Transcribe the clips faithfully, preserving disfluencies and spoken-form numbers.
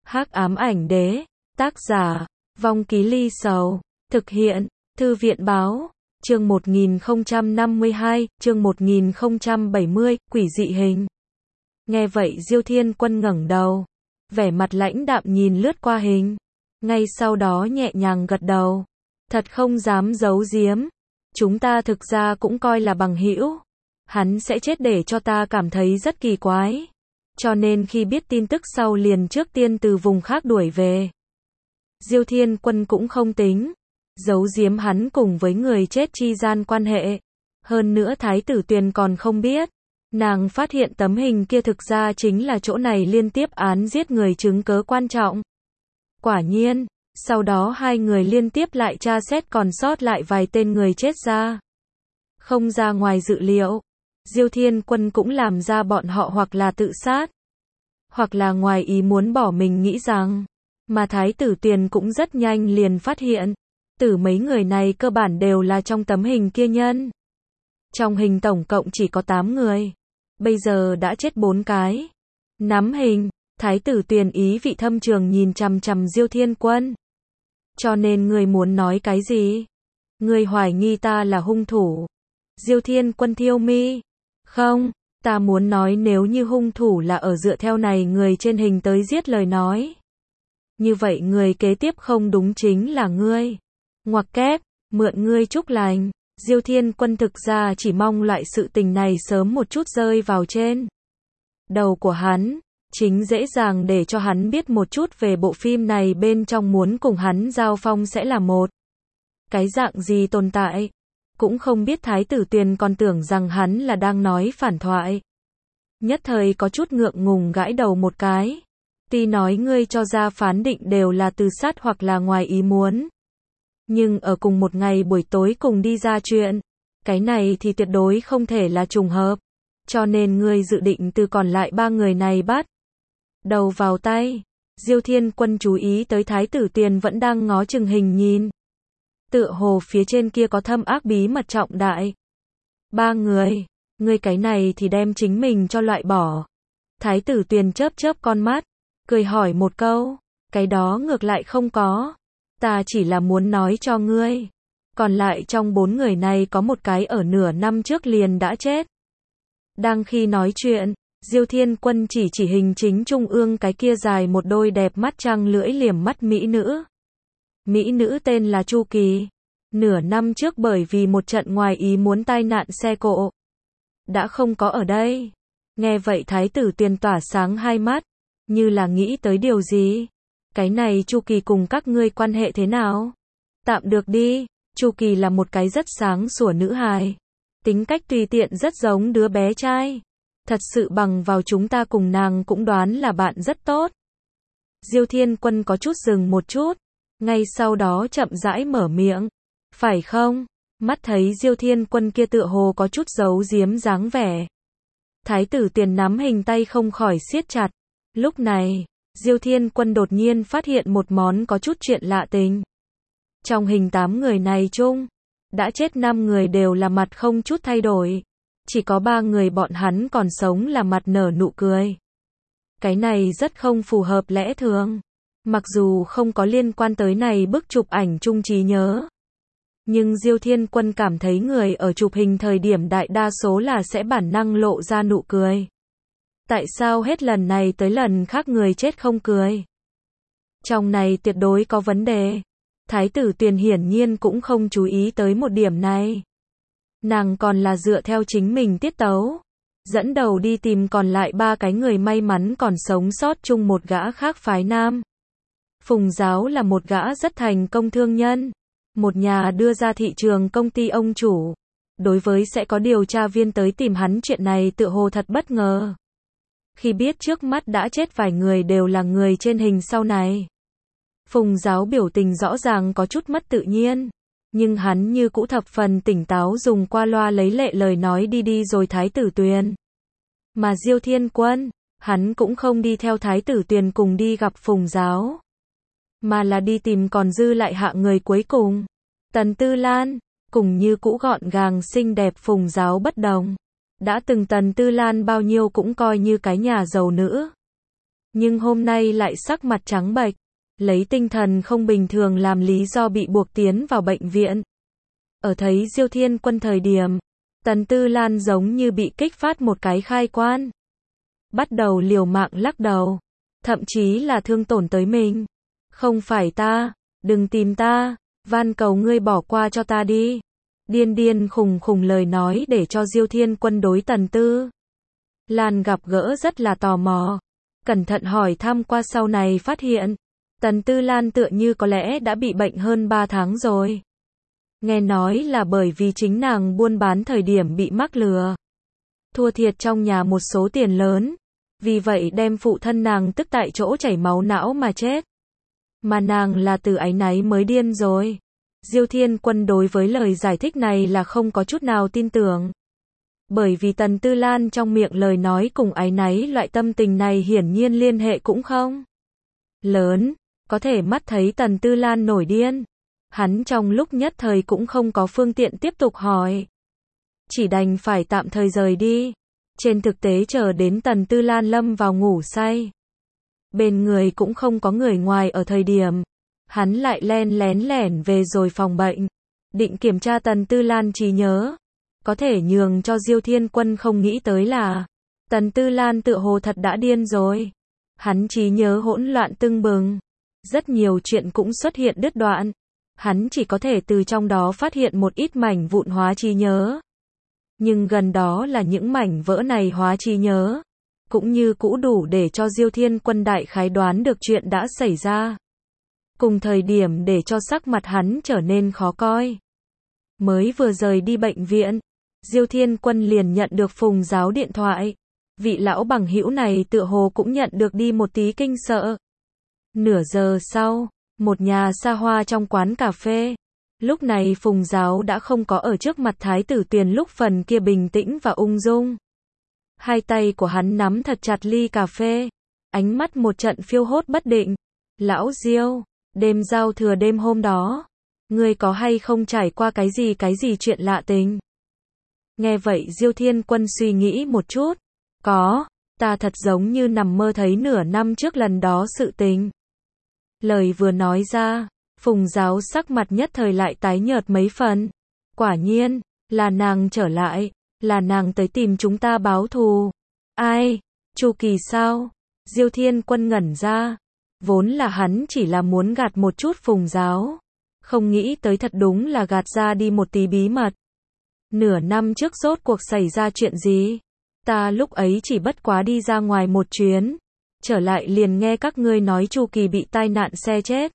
Hắc ám ảnh đế, tác giả, Vong Ký Ly Sầu, thực hiện, Thư viện báo, chương một nghìn không trăm năm mươi hai, chương một nghìn không trăm bảy mươi, quỷ dị hình. Nghe vậy Diêu Thiên Quân ngẩng đầu, vẻ mặt lãnh đạm nhìn lướt qua hình, ngay sau đó nhẹ nhàng gật đầu, thật không dám giấu giếm, chúng ta thực ra cũng coi là bằng hữu, hắn sẽ chết để cho ta cảm thấy rất kỳ quái, cho nên khi biết tin tức sau liền trước tiên từ vùng khác đuổi về. Diêu Thiên Quân cũng không tính giấu giếm hắn cùng với người chết chi gian quan hệ, hơn nữa Thái tử Tuyền còn không biết, nàng phát hiện tấm hình kia thực ra chính là chỗ này liên tiếp án giết người chứng cớ quan trọng. Quả nhiên, sau đó hai người liên tiếp lại tra xét còn sót lại vài tên người chết ra. Không ra ngoài dự liệu, Diêu Thiên Quân cũng làm ra bọn họ hoặc là tự sát, hoặc là ngoài ý muốn bỏ mình nghĩ rằng, mà Thái tử Tuyền cũng rất nhanh liền phát hiện, tử mấy người này cơ bản đều là trong tấm hình kia nhân. Trong hình tổng cộng chỉ có tám người, bây giờ đã chết bốn cái. Nắm hình, Thái tử Tuyền ý vị thâm trường nhìn chằm chằm Diêu Thiên Quân. Cho nên ngươi muốn nói cái gì? Ngươi hoài nghi ta là hung thủ? Diêu Thiên Quân thiêu mi. Không, ta muốn nói nếu như hung thủ là ở dựa theo này người trên hình tới giết lời nói. Như vậy người kế tiếp không đúng chính là ngươi. Ngoặc kép, mượn ngươi chúc lành. Diêu Thiên Quân thực ra chỉ mong loại sự tình này sớm một chút rơi vào trên đầu của hắn, chính dễ dàng để cho hắn biết một chút về bộ phim này bên trong muốn cùng hắn giao phong sẽ là một cái dạng gì tồn tại. Cũng không biết Thái tử Tuyền còn tưởng rằng hắn là đang nói phản thoại. Nhất thời có chút ngượng ngùng gãi đầu một cái. Tuy nói ngươi cho ra phán định đều là tự sát hoặc là ngoài ý muốn, nhưng ở cùng một ngày buổi tối cùng đi ra chuyện, cái này thì tuyệt đối không thể là trùng hợp. Cho nên ngươi dự định từ còn lại ba người này bắt đầu vào tay. Diêu Thiên Quân chú ý tới Thái tử Tuyền vẫn đang ngó chừng hình nhìn. Tựa hồ phía trên kia có thâm ác bí mật trọng đại. Ba người, ngươi cái này thì đem chính mình cho loại bỏ. Thái tử Tuyền chớp chớp con mắt, cười hỏi một câu, cái đó ngược lại không có. Ta chỉ là muốn nói cho ngươi, còn lại trong bốn người này có một cái ở nửa năm trước liền đã chết. Đang khi nói chuyện, Diêu Thiên Quân chỉ chỉ hình chính trung ương cái kia dài một đôi đẹp mắt trăng lưỡi liềm mắt mỹ nữ. Mỹ nữ tên là Chu Kỳ. Nửa năm trước bởi vì một trận ngoài ý muốn tai nạn xe cộ, đã không có ở đây. Nghe vậy Thái tử Tuyền tỏa sáng hai mắt, như là nghĩ tới điều gì. Cái này Chu Kỳ cùng các ngươi quan hệ thế nào? Tạm được đi, Chu Kỳ là một cái rất sáng sủa nữ hài. Tính cách tùy tiện rất giống đứa bé trai. Thật sự bằng vào chúng ta cùng nàng cũng đoán là bạn rất tốt. Diêu Thiên Quân có chút dừng một chút, ngay sau đó chậm rãi mở miệng. Phải không? Mắt thấy Diêu Thiên Quân kia tựa hồ có chút giấu giếm dáng vẻ. Thái tử Tuyền nắm hình tay không khỏi siết chặt. Lúc này, Diêu Thiên Quân đột nhiên phát hiện một món có chút chuyện lạ tình. Trong hình tám người này chung, đã chết năm người đều là mặt không chút thay đổi. Chỉ có ba người bọn hắn còn sống là mặt nở nụ cười. Cái này rất không phù hợp lẽ thường. Mặc dù không có liên quan tới này bức chụp ảnh chung trí nhớ, nhưng Diêu Thiên Quân cảm thấy người ở chụp hình thời điểm đại đa số là sẽ bản năng lộ ra nụ cười. Tại sao hết lần này tới lần khác người chết không cười? Trong này tuyệt đối có vấn đề. Thái tử Tuyền hiển nhiên cũng không chú ý tới một điểm này. Nàng còn là dựa theo chính mình tiết tấu, dẫn đầu đi tìm còn lại ba cái người may mắn còn sống sót chung một gã khác phái nam. Phùng Giáo là một gã rất thành công thương nhân, một nhà đưa ra thị trường công ty ông chủ. Đối với sẽ có điều tra viên tới tìm hắn chuyện này tựa hồ thật bất ngờ. Khi biết trước mắt đã chết vài người đều là người trên hình sau này, Phùng Giáo biểu tình rõ ràng có chút mất tự nhiên, nhưng hắn như cũ thập phần tỉnh táo dùng qua loa lấy lệ lời nói đi đi rồi Thái tử Tuyền. Mà Diêu Thiên Quân, hắn cũng không đi theo Thái tử Tuyền cùng đi gặp Phùng Giáo, mà là đi tìm còn dư lại hạ người cuối cùng, Tần Tư Lan. Cùng như cũ gọn gàng xinh đẹp Phùng Giáo bất đồng. Đã từng Tần Tư Lan bao nhiêu cũng coi như cái nhà giàu nữ. nhưng hôm nay lại sắc mặt trắng bệch, lấy tinh thần không bình thường làm lý do bị buộc tiến vào bệnh viện. Ở thấy Diêu Thiên Quân thời điểm, Tần Tư Lan giống như bị kích phát một cái khai quan. Bắt đầu liều mạng lắc đầu, thậm chí là thương tổn tới mình. Không phải ta, đừng tìm ta, van cầu ngươi bỏ qua cho ta đi. Điên điên khùng khùng lời nói để cho Diêu Thiên Quân đối Tần Tư Lan gặp gỡ rất là tò mò. Cẩn thận hỏi thăm qua sau này phát hiện, Tần Tư Lan tựa như có lẽ đã bị bệnh hơn ba tháng rồi. Nghe nói là bởi vì chính nàng buôn bán thời điểm bị mắc lừa. Thua thiệt trong nhà một số tiền lớn. Vì vậy đem phụ thân nàng tức tại chỗ chảy máu não mà chết. Mà nàng là từ áy náy mới điên rồi. Diêu Thiên Quân đối với lời giải thích này là không có chút nào tin tưởng. Bởi vì Tần Tư Lan trong miệng lời nói cùng áy náy loại tâm tình này hiển nhiên liên hệ cũng không lớn. Có thể mắt thấy Tần Tư Lan nổi điên. Hắn trong lúc nhất thời cũng không có phương tiện tiếp tục hỏi. Chỉ đành phải tạm thời rời đi. Trên thực tế chờ đến Tần Tư Lan lâm vào ngủ say. Bên người cũng không có người ngoài ở thời điểm. Hắn lại len lén lẻn về rồi phòng bệnh. Định kiểm tra Tần Tư Lan trí nhớ. Có thể nhường cho Diêu Thiên Quân không nghĩ tới là Tần Tư Lan tựa hồ thật đã điên rồi. Hắn trí nhớ hỗn loạn tưng bừng. Rất nhiều chuyện cũng xuất hiện đứt đoạn. Hắn chỉ có thể từ trong đó phát hiện một ít mảnh vụn hóa trí nhớ. Nhưng gần đó là những mảnh vỡ này hóa trí nhớ. Cũng như cũ đủ để cho Diêu Thiên Quân đại khái đoán được chuyện đã xảy ra. Cùng thời điểm để cho sắc mặt hắn trở nên khó coi. Mới vừa rời đi bệnh viện, Diêu Thiên Quân liền nhận được Phùng Giáo điện thoại. Vị lão bằng hữu này tựa hồ cũng nhận được đi một tí kinh sợ. Nửa giờ sau, một nhà xa hoa trong quán cà phê. Lúc này Phùng Giáo đã không có ở trước mặt Thái tử Tuyền lúc phần kia bình tĩnh và ung dung. Hai tay của hắn nắm thật chặt ly cà phê. Ánh mắt một trận phiêu hốt bất định. Lão Diêu, đêm giao thừa đêm hôm đó, ngươi có hay không trải qua cái gì cái gì chuyện lạ tình? Nghe vậy Diêu Thiên Quân suy nghĩ một chút. Có, ta thật giống như nằm mơ thấy nửa năm trước lần đó sự tình. Lời vừa nói ra, Phùng Giáo sắc mặt nhất thời lại tái nhợt mấy phần. Quả nhiên, là nàng trở lại, là nàng tới tìm chúng ta báo thù. Ai? Chu Kỳ sao? Diêu Thiên Quân ngẩn ra. Vốn là hắn chỉ là muốn gạt một chút Phùng Giáo. Không nghĩ tới thật đúng là gạt ra đi một tí bí mật. Nửa năm trước rốt cuộc xảy ra chuyện gì? Ta lúc ấy chỉ bất quá đi ra ngoài một chuyến. Trở lại liền nghe các ngươi nói Chu Kỳ bị tai nạn xe chết.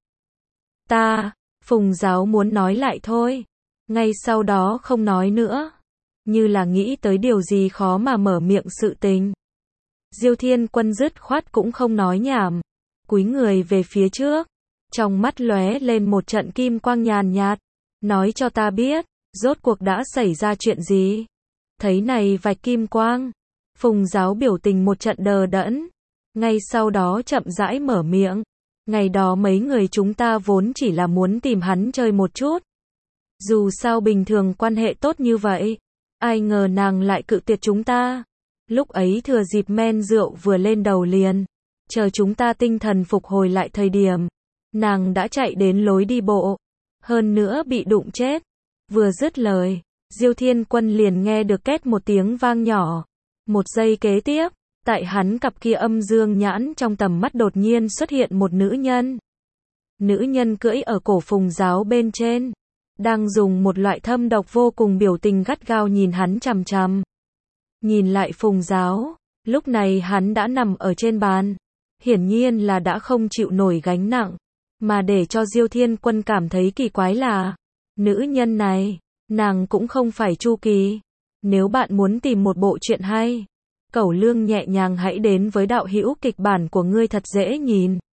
Ta, Phùng Giáo muốn nói lại thôi. Ngay sau đó không nói nữa. Như là nghĩ tới điều gì khó mà mở miệng sự tình. Diêu Thiên Quân dứt khoát cũng không nói nhảm. Cúi người về phía trước. Trong mắt lóe lên một trận kim quang nhàn nhạt. Nói cho ta biết, rốt cuộc đã xảy ra chuyện gì? Thấy này vạch kim quang. Phùng Giáo biểu tình một trận đờ đẫn. Ngay sau đó chậm rãi mở miệng. Ngày đó mấy người chúng ta vốn chỉ là muốn tìm hắn chơi một chút. Dù sao bình thường quan hệ tốt như vậy. Ai ngờ nàng lại cự tuyệt chúng ta. Lúc ấy thừa dịp men rượu vừa lên đầu liền. Chờ chúng ta tinh thần phục hồi lại thời điểm. Nàng đã chạy đến lối đi bộ. Hơn nữa bị đụng chết. Vừa dứt lời, Diêu Thiên Quân liền nghe được két một tiếng vang nhỏ. Một giây kế tiếp, tại hắn cặp kia âm dương nhãn trong tầm mắt đột nhiên xuất hiện một nữ nhân. Nữ nhân cưỡi ở cổ Phùng Giáo bên trên. Đang dùng một loại thâm độc vô cùng biểu tình gắt gao nhìn hắn chằm chằm. Nhìn lại Phùng Giáo, lúc này hắn đã nằm ở trên bàn. Hiển nhiên là đã không chịu nổi gánh nặng. Mà để cho Diêu Thiên Quân cảm thấy kỳ quái là, nữ nhân này, nàng cũng không phải Chu Kỳ. Nếu bạn muốn tìm một bộ truyện hay, Cẩu Lương nhẹ nhàng hãy đến với đạo hữu kịch bản của ngươi thật dễ nhìn.